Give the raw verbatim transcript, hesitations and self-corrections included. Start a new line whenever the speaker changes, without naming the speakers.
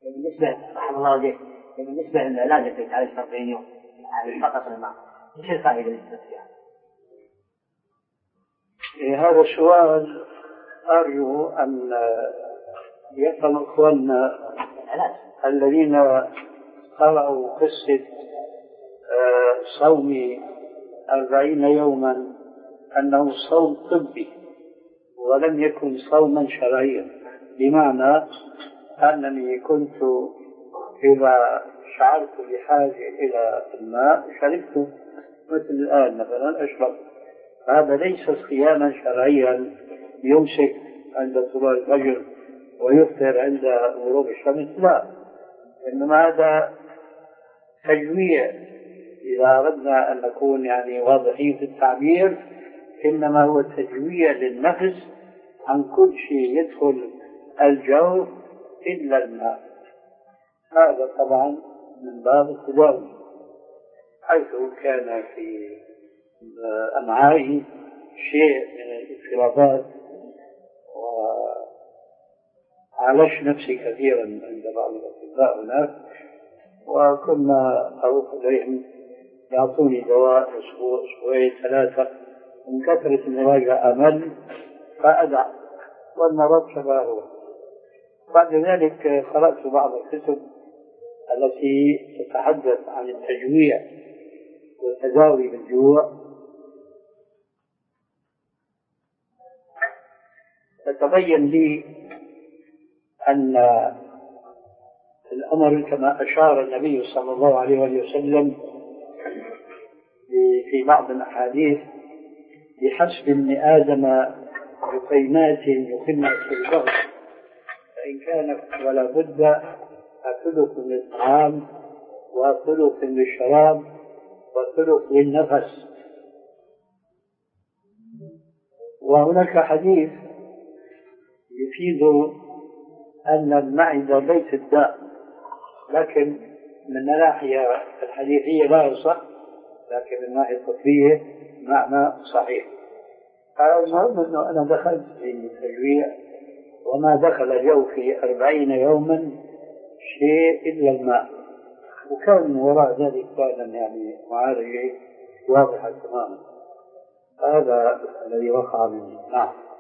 بالنسبة رحمه الله وجهه بالنسبة للعلاج التي تعالج أربعين يوم يعني فقط الماء إيش الفائدة اللي فيها؟
هذا السؤال أرجو أن يفهم إخواننا الذين قرأوا قصة صوم أربعين يوما أنه صوم طبي ولم يكن صوما شرعيا، بمعنى أنني كنت إذا شعرت بحاجة إلى الماء شربته مثل الآن مثلا أشرب. هذا ليس صياما شرعيا يمسك عند طلوع الفجر ويفطر عند غروب الشمس، لا، إنما هذا تجويع. إذا أردنا أن نكون يعني واضحين في التعبير، إنما هو تجويع للنفس عن كل شيء يدخل الجوف إلا الماء. هذا طبعا من باب التداوي، حيث كان في أمعائي شيء من الاضطرابات وعالجت نفسي كثيرا عند بعض الأطباء هناك، وكنا أروح إليهم يعطوني دواء أسبوع أسبوعين ثلاثة، من كثرة المراجعة أمل فأدع والمرض شبهه. بعد ذلك قرأت بعض الكتب التي تتحدث عن التجويع والتداوي بالجوع، فتبين لي أن الأمر كما أشار النبي صلى الله عليه وسلم في بعض الأحاديث بحسب ابن آدم لقيمات يقمن في البغي، فإن كان ولا بد ثلث للطعام وثلث للشراب وثلث للنفس. وهناك حديث يفيد أن المعدة ليست داء، لكن من الناحية الحديثية لا يصح، لكن من الناحية الطبية معنى صحيح. المهم أنه أنا دخلت في التجويع وما دخل جوفي أربعين يوما شيء إلا الماء، وكان وراء ذلك فعلا يعني معالجة واضحة تماما. هذا الذي وقع مني. نعم.